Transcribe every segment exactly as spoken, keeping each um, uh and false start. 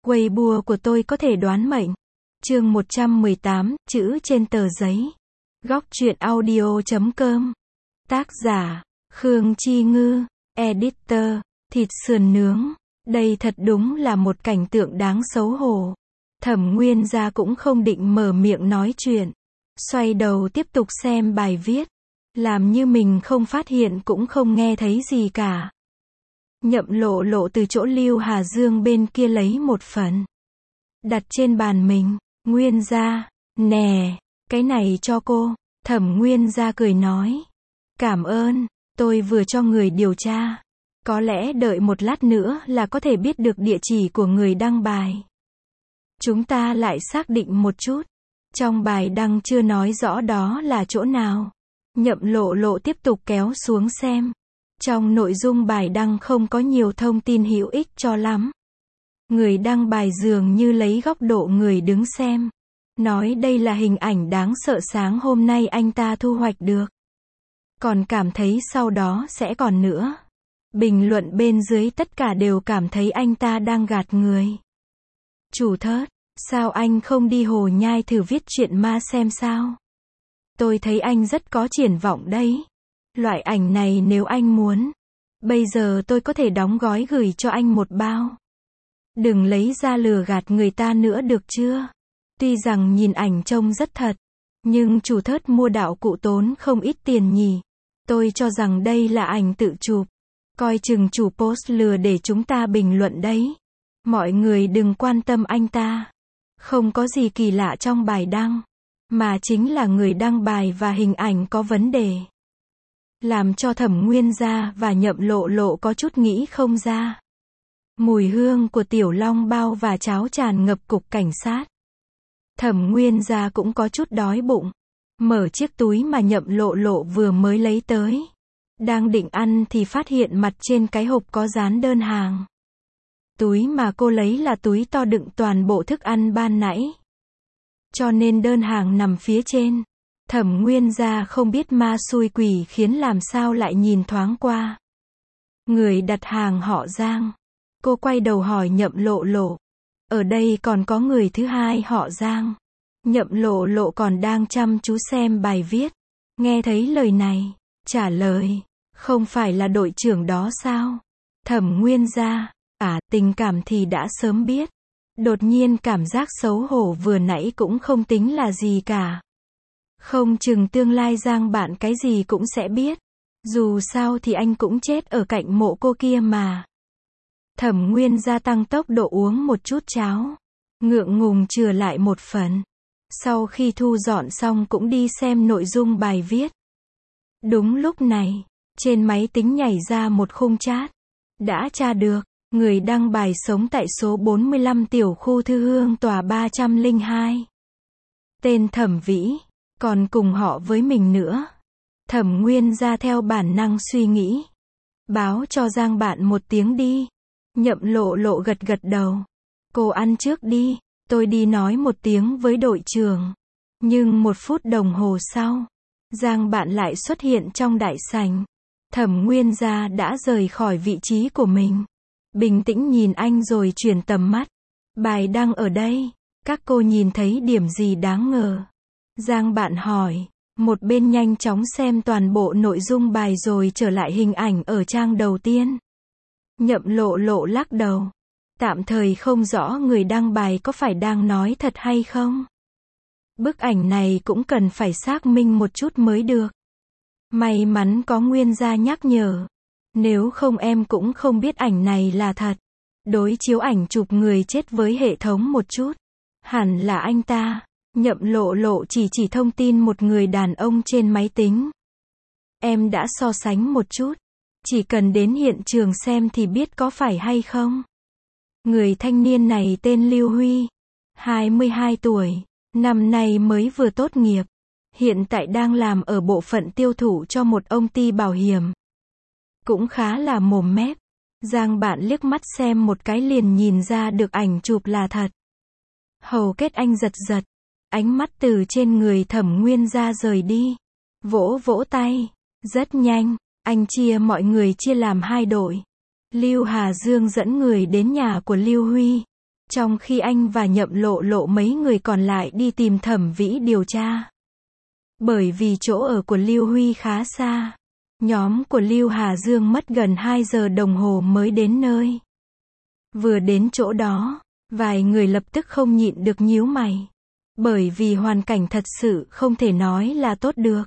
Weibo của tôi có thể đoán mệnh. Chương một trăm mười tám, chữ trên tờ giấy. Góc truyện audio chấm com. Tác giả, Khương Chi Ngư. Editor, thịt sườn nướng. Đây thật đúng là một cảnh tượng đáng xấu hổ. Thẩm Nguyên Gia cũng không định mở miệng nói chuyện. Xoay đầu tiếp tục xem bài viết. Làm như mình không phát hiện cũng không nghe thấy gì cả. Nhậm Lộ Lộ từ chỗ Lưu Hà Dương bên kia lấy một phần. Đặt trên bàn mình. Nguyên Gia, nè, cái này cho cô. Thẩm Nguyên Gia cười nói. Cảm ơn, tôi vừa cho người điều tra. Có lẽ đợi một lát nữa là có thể biết được địa chỉ của người đăng bài. Chúng ta lại xác định một chút. Trong bài đăng chưa nói rõ đó là chỗ nào. Nhậm Lộ Lộ tiếp tục kéo xuống xem. Trong nội dung bài đăng không có nhiều thông tin hữu ích cho lắm. Người đăng bài dường như lấy góc độ người đứng xem. Nói đây là hình ảnh đáng sợ sáng hôm nay anh ta thu hoạch được. Còn cảm thấy sau đó sẽ còn nữa. Bình luận bên dưới tất cả đều cảm thấy anh ta đang gạt người. Chủ thớt, sao anh không đi Hồ Nhai thử viết chuyện ma xem sao? Tôi thấy anh rất có triển vọng đấy. Loại ảnh này nếu anh muốn, bây giờ tôi có thể đóng gói gửi cho anh một bao. Đừng lấy ra lừa gạt người ta nữa được chưa? Tuy rằng nhìn ảnh trông rất thật, nhưng chủ thớt mua đạo cụ tốn không ít tiền nhỉ. Tôi cho rằng đây là ảnh tự chụp. Coi chừng chủ post lừa để chúng ta bình luận đấy. Mọi người đừng quan tâm anh ta. Không có gì kỳ lạ trong bài đăng, mà chính là người đăng bài và hình ảnh có vấn đề. Làm cho Thẩm Nguyên Gia và Nhậm Lộ Lộ có chút nghĩ không ra. Mùi hương của tiểu long bao và cháo tràn ngập cục cảnh sát. Thẩm Nguyên Gia cũng có chút đói bụng. Mở chiếc túi mà Nhậm Lộ Lộ vừa mới lấy tới. Đang định ăn thì phát hiện mặt trên cái hộp có dán đơn hàng. Túi mà cô lấy là túi to đựng toàn bộ thức ăn ban nãy. Cho nên đơn hàng nằm phía trên. Thẩm Nguyên Gia không biết ma xui quỷ khiến làm sao lại nhìn thoáng qua. Người đặt hàng họ Giang. Cô quay đầu hỏi Nhậm Lộ Lộ. Ở đây còn có người thứ hai họ Giang. Nhậm Lộ Lộ còn đang chăm chú xem bài viết. Nghe thấy lời này, trả lời. Không phải là đội trưởng đó sao? Thẩm Nguyên Gia. À, tình cảm thì đã sớm biết. Đột nhiên cảm giác xấu hổ vừa nãy cũng không tính là gì cả. Không chừng tương lai Giang bạn cái gì cũng sẽ biết. Dù sao thì anh cũng chết ở cạnh mộ cô kia mà. Thẩm Nguyên Gia tăng tốc độ uống một chút cháo. Ngượng ngùng chừa lại một phần. Sau khi thu dọn xong cũng đi xem nội dung bài viết. Đúng lúc này, trên máy tính nhảy ra một khung chat. Đã tra được, người đăng bài sống tại số bốn mươi lăm tiểu khu Thư Hương tòa ba trăm lẻ hai. Tên Thẩm Vĩ, còn cùng họ với mình nữa. Thẩm Nguyên Gia theo bản năng suy nghĩ. Báo cho Giang bạn một tiếng đi. Nhậm Lộ Lộ gật gật đầu. Cô ăn trước đi, tôi đi nói một tiếng với đội trưởng. Nhưng một phút đồng hồ sau, Giang bạn lại xuất hiện trong đại sảnh. Thẩm Nguyên Gia đã rời khỏi vị trí của mình. Bình tĩnh nhìn anh rồi chuyển tầm mắt. Bài đăng ở đây, các cô nhìn thấy điểm gì đáng ngờ? Giang bạn hỏi. Một bên nhanh chóng xem toàn bộ nội dung bài rồi trở lại hình ảnh ở trang đầu tiên. Nhậm Lộ Lộ lắc đầu. Tạm thời không rõ người đăng bài có phải đang nói thật hay không. Bức ảnh này cũng cần phải xác minh một chút mới được. May mắn có Nguyên Gia nhắc nhở. Nếu không em cũng không biết ảnh này là thật. Đối chiếu ảnh chụp người chết với hệ thống một chút. Hẳn là anh ta. Nhậm Lộ Lộ chỉ chỉ thông tin một người đàn ông trên máy tính. Em đã so sánh một chút. Chỉ cần đến hiện trường xem thì biết có phải hay không. Người thanh niên này tên Lưu Huy. hai mươi hai tuổi. Năm nay mới vừa tốt nghiệp. Hiện tại đang làm ở bộ phận tiêu thụ cho một công ty bảo hiểm. Cũng khá là mồm mép. Giang bạn liếc mắt xem một cái liền nhìn ra được ảnh chụp là thật. Hầu kết anh giật giật. Ánh mắt từ trên người Thẩm Nguyên Gia rời đi. Vỗ vỗ tay. Rất nhanh, anh chia mọi người chia làm hai đội. Lưu Hà Dương dẫn người đến nhà của Lưu Huy. Trong khi anh và Nhậm Lộ Lộ mấy người còn lại đi tìm Thẩm Vĩ điều tra. Bởi vì chỗ ở của Lưu Huy khá xa, nhóm của Lưu Hà Dương mất gần hai giờ đồng hồ mới đến nơi. Vừa đến chỗ đó, vài người lập tức không nhịn được nhíu mày. Bởi vì hoàn cảnh thật sự không thể nói là tốt được.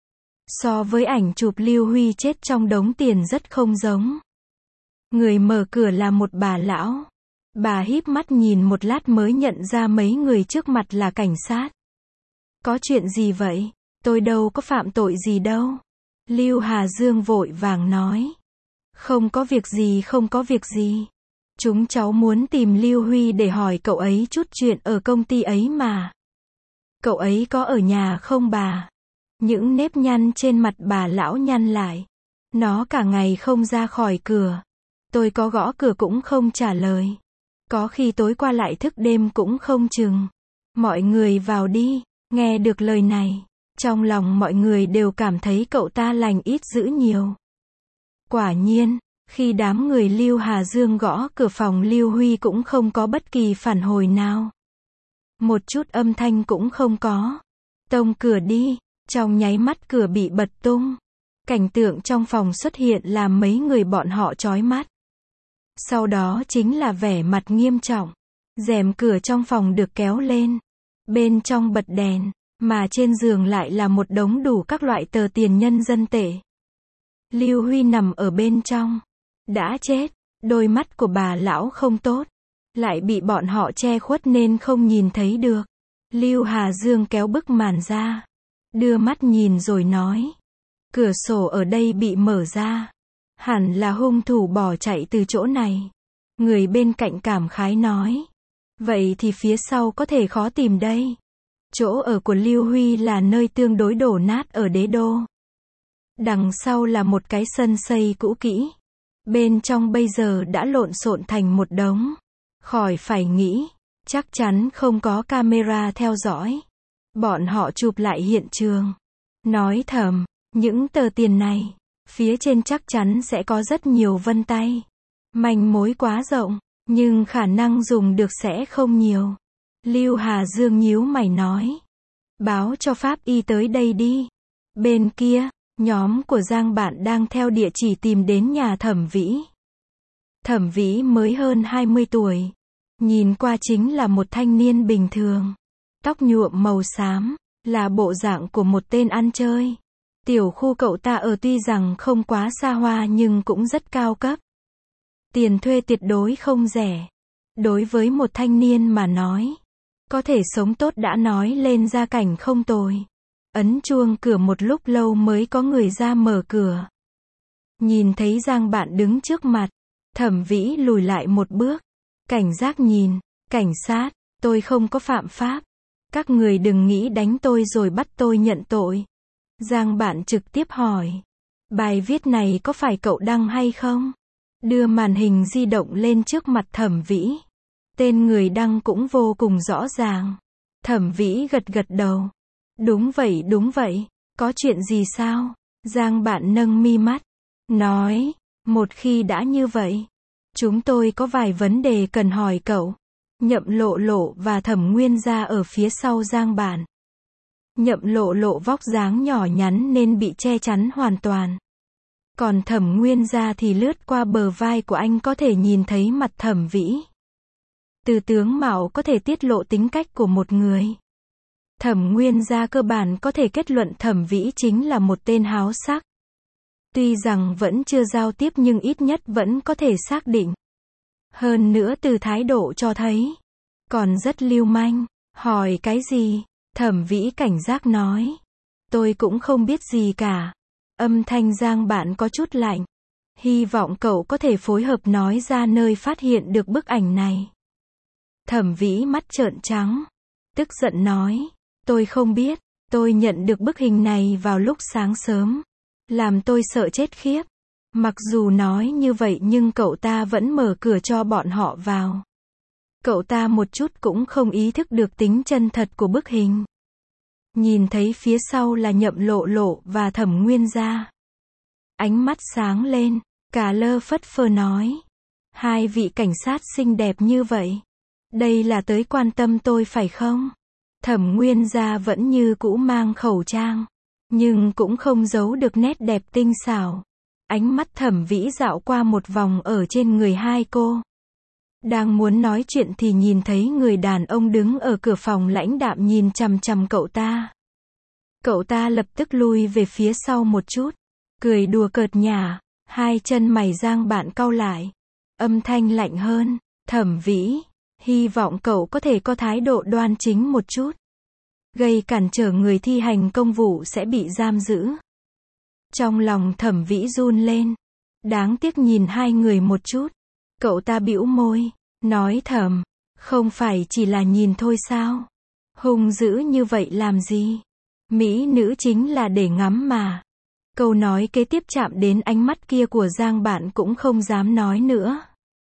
So với ảnh chụp Lưu Huy chết trong đống tiền rất không giống. Người mở cửa là một bà lão. Bà híp mắt nhìn một lát mới nhận ra mấy người trước mặt là cảnh sát. Có chuyện gì vậy? Tôi đâu có phạm tội gì đâu. Lưu Hà Dương vội vàng nói. Không có việc gì, không có việc gì. Chúng cháu muốn tìm Lưu Huy để hỏi cậu ấy chút chuyện ở công ty ấy mà. Cậu ấy có ở nhà không bà? Những nếp nhăn trên mặt bà lão nhăn lại. Nó cả ngày không ra khỏi cửa. Tôi có gõ cửa cũng không trả lời. Có khi tối qua lại thức đêm cũng không chừng. Mọi người vào đi. Nghe được lời này, trong lòng mọi người đều cảm thấy cậu ta lành ít dữ nhiều. Quả nhiên, khi đám người Lưu Hà Dương gõ cửa phòng Lưu Huy cũng không có bất kỳ phản hồi nào. Một chút âm thanh cũng không có. Tông cửa đi, trong nháy mắt cửa bị bật tung. Cảnh tượng trong phòng xuất hiện làm mấy người bọn họ chói mắt. Sau đó chính là vẻ mặt nghiêm trọng. Rèm cửa trong phòng được kéo lên. Bên trong bật đèn, mà trên giường lại là một đống đủ các loại tờ tiền nhân dân tệ. Lưu Huy nằm ở bên trong. Đã chết, đôi mắt của bà lão không tốt. Lại bị bọn họ che khuất nên không nhìn thấy được. Lưu Hà Dương kéo bức màn ra. Đưa mắt nhìn rồi nói. Cửa sổ ở đây bị mở ra. Hẳn là hung thủ bỏ chạy từ chỗ này. Người bên cạnh cảm khái nói. Vậy thì phía sau có thể khó tìm đây. Chỗ ở của Lưu Huy là nơi tương đối đổ nát ở Đế Đô. Đằng sau là một cái sân xây cũ kỹ. Bên trong bây giờ đã lộn xộn thành một đống. Khỏi phải nghĩ, chắc chắn không có camera theo dõi. Bọn họ chụp lại hiện trường. Nói thầm, những tờ tiền này, phía trên chắc chắn sẽ có rất nhiều vân tay. Manh mối quá rộng, nhưng khả năng dùng được sẽ không nhiều. Lưu Hà Dương nhíu mày nói. Báo cho pháp y tới đây đi. Bên kia, nhóm của Giang Bạn đang theo địa chỉ tìm đến nhà Thẩm Vĩ. Thẩm Vĩ mới hơn hai mươi tuổi. Nhìn qua chính là một thanh niên bình thường. Tóc nhuộm màu xám, là bộ dạng của một tên ăn chơi. Tiểu khu cậu ta ở tuy rằng không quá xa hoa nhưng cũng rất cao cấp. Tiền thuê tuyệt đối không rẻ. Đối với một thanh niên mà nói, có thể sống tốt đã nói lên gia cảnh không tồi. Ấn chuông cửa một lúc lâu mới có người ra mở cửa. Nhìn thấy Giang Bạn đứng trước mặt, Thẩm Vĩ lùi lại một bước. Cảnh giác nhìn, cảnh sát, tôi không có phạm pháp. Các người đừng nghĩ đánh tôi rồi bắt tôi nhận tội. Giang Bạn trực tiếp hỏi. Bài viết này có phải cậu đăng hay không? Đưa màn hình di động lên trước mặt Thẩm Vĩ. Tên người đăng cũng vô cùng rõ ràng. Thẩm Vĩ gật gật đầu. Đúng vậy, đúng vậy. Có chuyện gì sao? Giang Bạn nâng mi mắt. Nói, một khi đã như vậy, chúng tôi có vài vấn đề cần hỏi cậu. Nhậm Lộ Lộ và Thẩm Nguyên Gia ở phía sau Giang Bạn. Nhậm Lộ Lộ vóc dáng nhỏ nhắn nên bị che chắn hoàn toàn. Còn Thẩm Nguyên Gia thì lướt qua bờ vai của anh có thể nhìn thấy mặt Thẩm Vĩ. Từ tướng mạo có thể tiết lộ tính cách của một người. Thẩm Nguyên Gia cơ bản có thể kết luận Thẩm Vĩ chính là một tên háo sắc. Tuy rằng vẫn chưa giao tiếp nhưng ít nhất vẫn có thể xác định. Hơn nữa từ thái độ cho thấy, còn rất lưu manh. Hỏi cái gì? Thẩm Vĩ cảnh giác nói. Tôi cũng không biết gì cả. Âm thanh Giang Bạn có chút lạnh. Hy vọng cậu có thể phối hợp nói ra nơi phát hiện được bức ảnh này. Thẩm Vĩ mắt trợn trắng. Tức giận nói. Tôi không biết. Tôi nhận được bức hình này vào lúc sáng sớm. Làm tôi sợ chết khiếp. Mặc dù nói như vậy nhưng cậu ta vẫn mở cửa cho bọn họ vào. Cậu ta một chút cũng không ý thức được tính chân thật của bức hình. Nhìn thấy phía sau là Nhậm Lộ Lộ và Thẩm Nguyên Gia. Ánh mắt sáng lên, cả lơ phất phơ nói. Hai vị cảnh sát xinh đẹp như vậy. Đây là tới quan tâm tôi phải không? Thẩm Nguyên Gia vẫn như cũ mang khẩu trang, nhưng cũng không giấu được nét đẹp tinh xảo. Ánh mắt Thẩm Vĩ dạo qua một vòng ở trên người hai cô. Đang muốn nói chuyện thì nhìn thấy người đàn ông đứng ở cửa phòng lãnh đạm nhìn chằm chằm cậu ta. Cậu ta lập tức lui về phía sau một chút, cười đùa cợt nhả, hai chân mày Giang Bạn cau lại. Âm thanh lạnh hơn, Thẩm Vĩ, hy vọng cậu có thể có thái độ đoan chính một chút. Gây cản trở người thi hành công vụ sẽ bị giam giữ. Trong lòng Thẩm Vĩ run lên. Đáng tiếc nhìn hai người một chút. Cậu ta bĩu môi, nói thầm, không phải chỉ là nhìn thôi sao? Hung dữ như vậy làm gì? Mỹ nữ chính là để ngắm mà. Câu nói kế tiếp chạm đến ánh mắt kia của Giang Bạn cũng không dám nói nữa.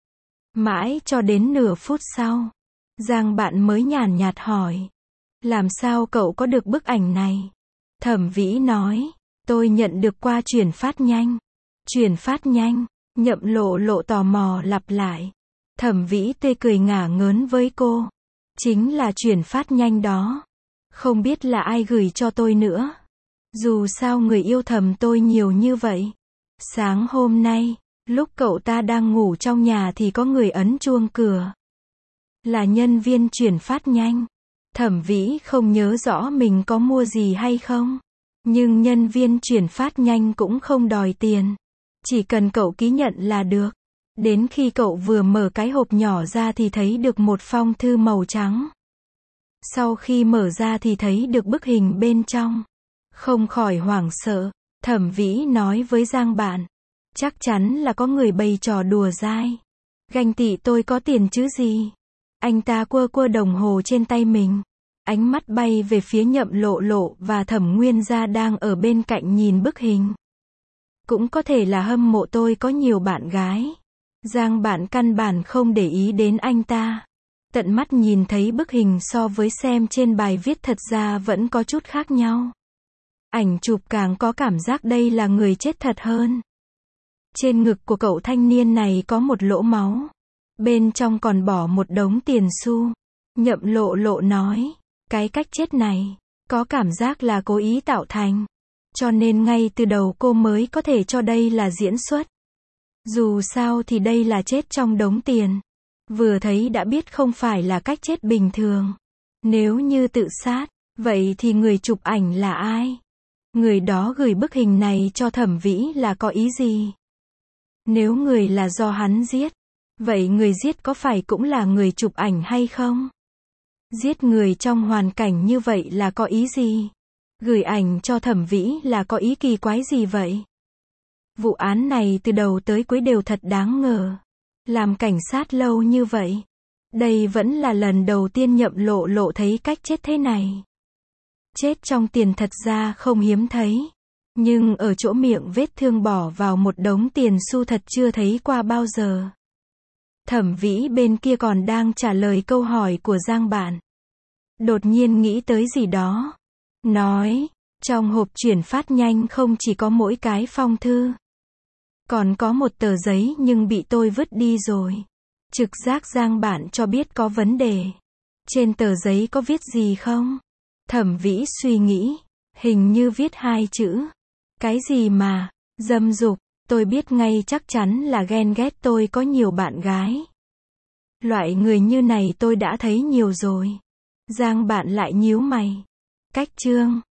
Mãi cho đến nửa phút sau, Giang Bạn mới nhàn nhạt hỏi, làm sao cậu có được bức ảnh này? Thẩm Vĩ nói, tôi nhận được qua chuyển phát nhanh. Chuyển phát nhanh, Nhậm Lộ Lộ tò mò lặp lại. Thẩm Vĩ tươi cười ngả ngớn với cô. Chính là chuyển phát nhanh đó. Không biết là ai gửi cho tôi nữa. Dù sao người yêu thầm tôi nhiều như vậy. Sáng hôm nay, lúc cậu ta đang ngủ trong nhà thì có người ấn chuông cửa. Là nhân viên chuyển phát nhanh. Thẩm Vĩ không nhớ rõ mình có mua gì hay không. Nhưng nhân viên chuyển phát nhanh cũng không đòi tiền. Chỉ cần cậu ký nhận là được. Đến khi cậu vừa mở cái hộp nhỏ ra thì thấy được một phong thư màu trắng. Sau khi mở ra thì thấy được bức hình bên trong. Không khỏi hoảng sợ, Thẩm Vĩ nói với Giang Bạn. Chắc chắn là có người bày trò đùa dai. Ganh tị tôi có tiền chứ gì. Anh ta quơ quơ đồng hồ trên tay mình. Ánh mắt bay về phía Nhậm Lộ Lộ và Thẩm Nguyên Gia đang ở bên cạnh nhìn bức hình. Cũng có thể là hâm mộ tôi có nhiều bạn gái. Giang Bạn căn bản không để ý đến anh ta. Tận mắt nhìn thấy bức hình so với xem trên bài viết thật ra vẫn có chút khác nhau. Ảnh chụp càng có cảm giác đây là người chết thật hơn. Trên ngực của cậu thanh niên này có một lỗ máu. Bên trong còn bỏ một đống tiền xu. Nhậm Lộ Lộ nói, cái cách chết này, có cảm giác là cố ý tạo thành. Cho nên ngay từ đầu cô mới có thể cho đây là diễn xuất. Dù sao thì đây là chết trong đống tiền. Vừa thấy đã biết không phải là cách chết bình thường. Nếu như tự sát, vậy thì người chụp ảnh là ai? Người đó gửi bức hình này cho Thẩm Vĩ là có ý gì? Nếu người là do hắn giết, vậy người giết có phải cũng là người chụp ảnh hay không? Giết người trong hoàn cảnh như vậy là có ý gì? Gửi ảnh cho Thẩm Vĩ là có ý kỳ quái gì vậy? Vụ án này từ đầu tới cuối đều thật đáng ngờ. Làm cảnh sát lâu như vậy. Đây vẫn là lần đầu tiên Nhậm Lộ Lộ thấy cách chết thế này. Chết trong tiền thật ra không hiếm thấy. Nhưng ở chỗ miệng vết thương bỏ vào một đống tiền xu thật chưa thấy qua bao giờ. Thẩm Vĩ bên kia còn đang trả lời câu hỏi của Giang Bạn. Đột nhiên nghĩ tới gì đó. Nói, trong hộp chuyển phát nhanh không chỉ có mỗi cái phong thư. Còn có một tờ giấy nhưng bị tôi vứt đi rồi. Trực giác Giang Bạn cho biết có vấn đề. Trên tờ giấy có viết gì không? Thẩm Vĩ suy nghĩ. Hình như viết hai chữ. Cái gì mà, dâm dục, tôi biết ngay chắc chắn là ghen ghét tôi có nhiều bạn gái. Loại người như này tôi đã thấy nhiều rồi. Giang Bạn lại nhíu mày. Cách chương